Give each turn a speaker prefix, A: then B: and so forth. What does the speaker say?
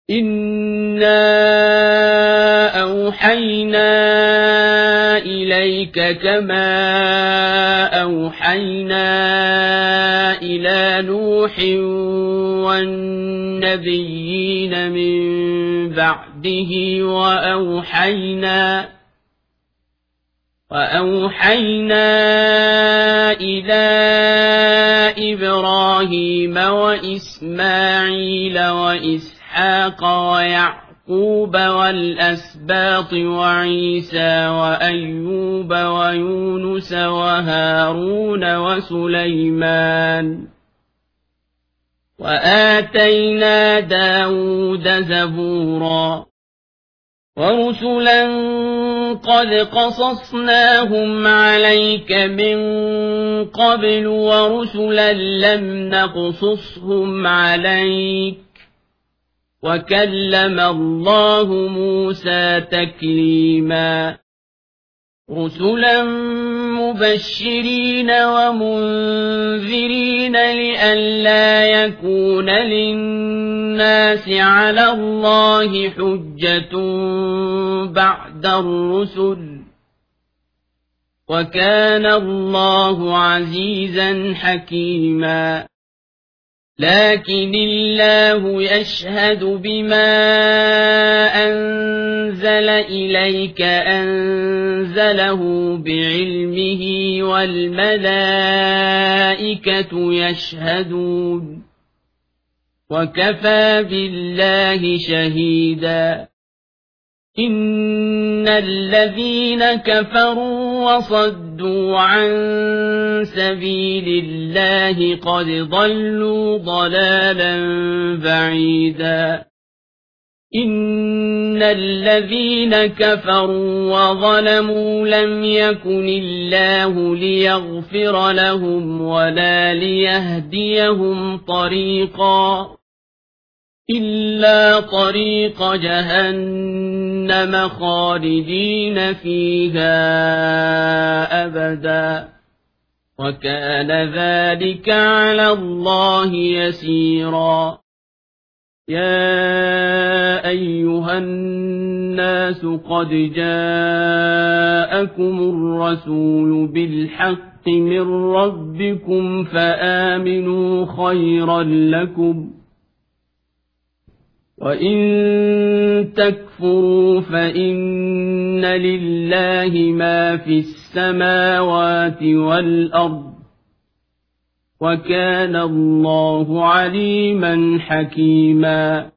A: إنا أوحينا إليك كما أوحينا إلى نوح والنبيين من بعده وأوحينا إلى إبراهيم وإسماعيل وإسحاق ويعقوب والأسباط وعيسى وأيوب ويونس وهارون وسليمان وآتينا داود زبورا ورسلا قد قصصناهم عليك من قبل ورسلا لم نقصصهم عليك وكلم الله موسى تكليما رسلا مبشرين ومنذرين لئلا يكون للناس على الله حجة بعد الرسل وكان الله عزيزا حكيما لكن الله يشهد بما أنزل إليك أنزله بعلمه والملائكة يشهدون وكفى بالله شهيدا إن الذين كفروا وصدوا عن سبيل الله قد ضلوا ضلالا بعيدا إن الذين كفروا وظلموا لم يكن الله ليغفر لهم ولا ليهديهم طريقا إلا طريق جهنم خالدين فيها أبدا وكان ذلك على الله يسيرا يا أيها الناس قد جاءكم الرسول بالحق من ربكم فآمنوا خيرا لكم وإن تكفروا فإن لله ما في السماوات والأرض وكان الله عليما حكيما